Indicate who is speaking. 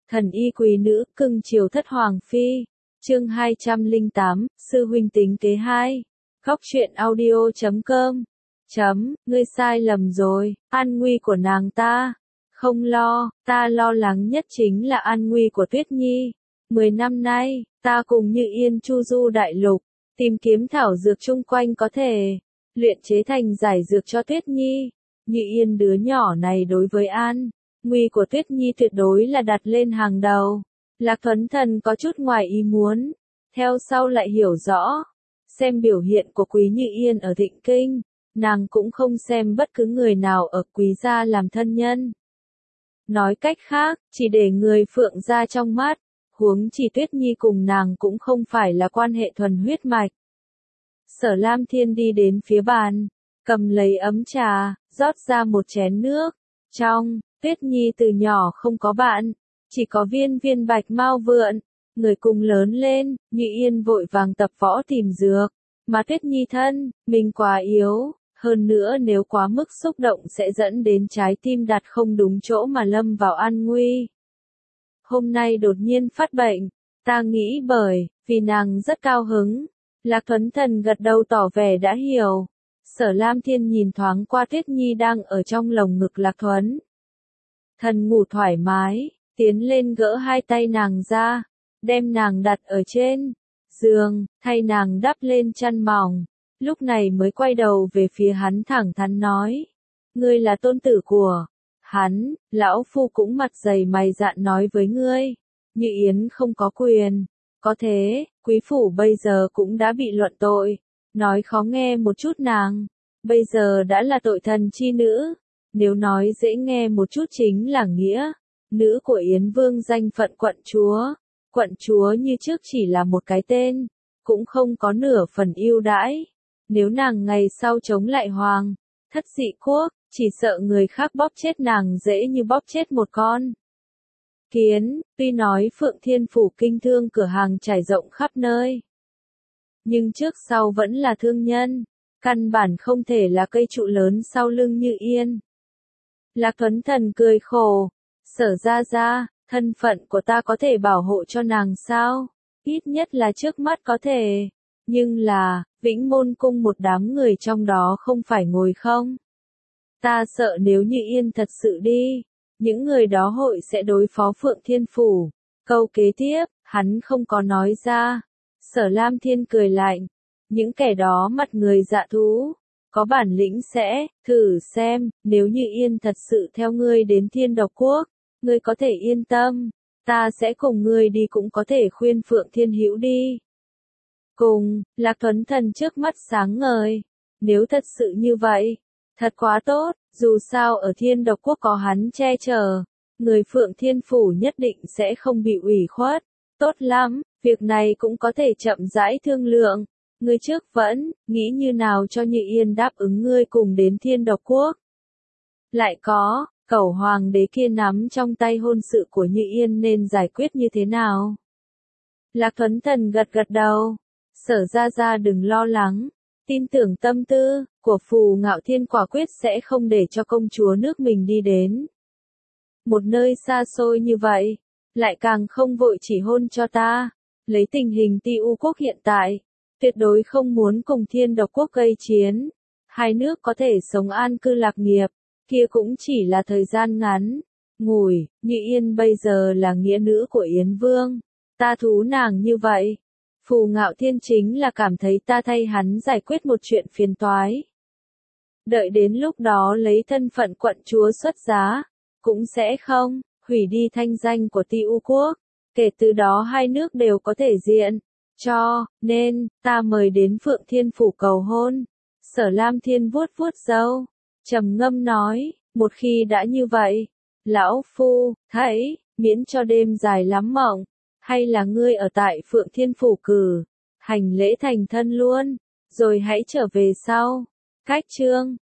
Speaker 1: Thần y quý nữ, cưng chiều thất hoàng phi. Chương 208, sư huynh tính kế 2. Góc truyện audio.com. Ngươi sai lầm rồi, an nguy của nàng ta. Không lo, ta lo lắng nhất chính là an nguy của Tuyết Nhi. 10 năm nay, ta cùng Như Yên chu du đại lục, tìm kiếm thảo dược chung quanh có thể luyện chế thành giải dược cho Tuyết Nhi. Như Yên đứa nhỏ này đối với an nguy của Tuyết Nhi tuyệt đối là đặt lên hàng đầu. Lạc Thuấn Thần có chút ngoài ý muốn, theo sau lại hiểu rõ, xem biểu hiện của Quý Như Yên ở Thịnh Kinh, nàng cũng không xem bất cứ người nào ở Quý gia làm thân nhân. Nói cách khác, chỉ để người Phượng gia trong mắt, huống chỉ Tuyết Nhi cùng nàng cũng không phải là quan hệ thuần huyết mạch. Sở Lam Thiên đi đến phía bàn, cầm lấy ấm trà, rót ra một chén nước. Trong, Tuyết Nhi từ nhỏ không có bạn, chỉ có viên bạch mao vượn, người cùng lớn lên, Như Yên vội vàng tập võ tìm dược, mà Tuyết Nhi thân, mình quá yếu, hơn nữa nếu quá mức xúc động sẽ dẫn đến trái tim đặt không đúng chỗ mà lâm vào an nguy. Hôm nay đột nhiên phát bệnh, ta nghĩ vì nàng rất cao hứng. Lạc Thuấn Thần gật đầu tỏ vẻ đã hiểu. Sở Lam Thiên nhìn thoáng qua Tuyết Nhi đang ở trong lồng ngực Lạc Thuấn Thần ngủ thoải mái, tiến lên gỡ hai tay nàng ra, đem nàng đặt ở trên giường, thay nàng đắp lên chăn mỏng, lúc này mới quay đầu về phía hắn thẳng thắn nói, ngươi là tôn tử của hắn, lão phu cũng mặt dày mày dạn nói với ngươi, Như Yến không có quyền, có thế, quý phủ bây giờ cũng đã bị luận tội, nói khó nghe một chút nàng, bây giờ đã là tội thần chi nữ, nếu nói dễ nghe một chút chính là nghĩa nữ của Yến Vương danh phận quận chúa như trước chỉ là một cái tên, cũng không có nửa phần ưu đãi, nếu nàng ngày sau chống lại hoàng thất dị quốc, chỉ sợ người khác bóp chết nàng dễ như bóp chết một con kiến. Tuy nói Phượng Thiên Phủ kinh thương cửa hàng trải rộng khắp nơi, nhưng trước sau vẫn là thương nhân, căn bản không thể là cây trụ lớn sau lưng Như Yên. Lạc Thuấn Thần cười khổ, Sở gia, thân phận của ta có thể bảo hộ cho nàng sao? Ít nhất là trước mắt có thể, nhưng là, Vĩnh Môn Cung một đám người trong đó không phải ngồi không? Ta sợ nếu Như Yên thật sự đi, những người đó hội sẽ đối phó Phượng Thiên Phủ. Câu kế tiếp, hắn không có nói ra. Sở Lam Thiên cười lạnh, những kẻ đó mặt người dạ thú, có bản lĩnh sẽ thử xem, nếu Như Yên thật sự theo ngươi đến Thiên Độc Quốc, ngươi có thể yên tâm, ta sẽ cùng ngươi đi, cũng có thể khuyên Phượng Thiên Hữu đi. Cùng, Lạc Thuấn Thần trước mắt sáng ngời, nếu thật sự như vậy, thật quá tốt, dù sao ở Thiên Độc Quốc có hắn che chở, người Phượng Thiên Phủ nhất định sẽ không bị ủy khuất. Tốt lắm, việc này cũng có thể chậm rãi thương lượng. Ngươi trước vẫn nghĩ như nào cho Như Yên đáp ứng ngươi cùng đến Thiên Độc Quốc. Lại có, cẩu hoàng đế kia nắm trong tay hôn sự của Như Yên nên giải quyết như thế nào? Lạc Thuấn Thần gật đầu. Sở gia đừng lo lắng, tin tưởng tâm tư của Phù Ngạo Thiên quả quyết sẽ không để cho công chúa nước mình đi đến một nơi xa xôi như vậy, lại càng không vội chỉ hôn cho ta. Lấy tình hình Ti U quốc hiện tại, tuyệt đối không muốn cùng Thiên Độc Quốc gây chiến. Hai nước có thể sống an cư lạc nghiệp, kia cũng chỉ là thời gian ngắn ngủi. Như Yên bây giờ là nghĩa nữ của Yến Vương, ta thú nàng như vậy, Phù Ngạo Thiên chính là cảm thấy ta thay hắn giải quyết một chuyện phiền toái. Đợi đến lúc đó lấy thân phận quận chúa xuất giá, cũng sẽ không hủy đi thanh danh của Ti U quốc, kể từ đó hai nước đều có thể diện. Cho nên, ta mời đến Phượng Thiên Phủ cầu hôn. Sở Lam Thiên vuốt râu, trầm ngâm nói, một khi đã như vậy, lão phu thấy miễn cho đêm dài lắm mộng, hay là ngươi ở tại Phượng Thiên Phủ cử hành lễ thành thân luôn, rồi hãy trở về sau. Cách chương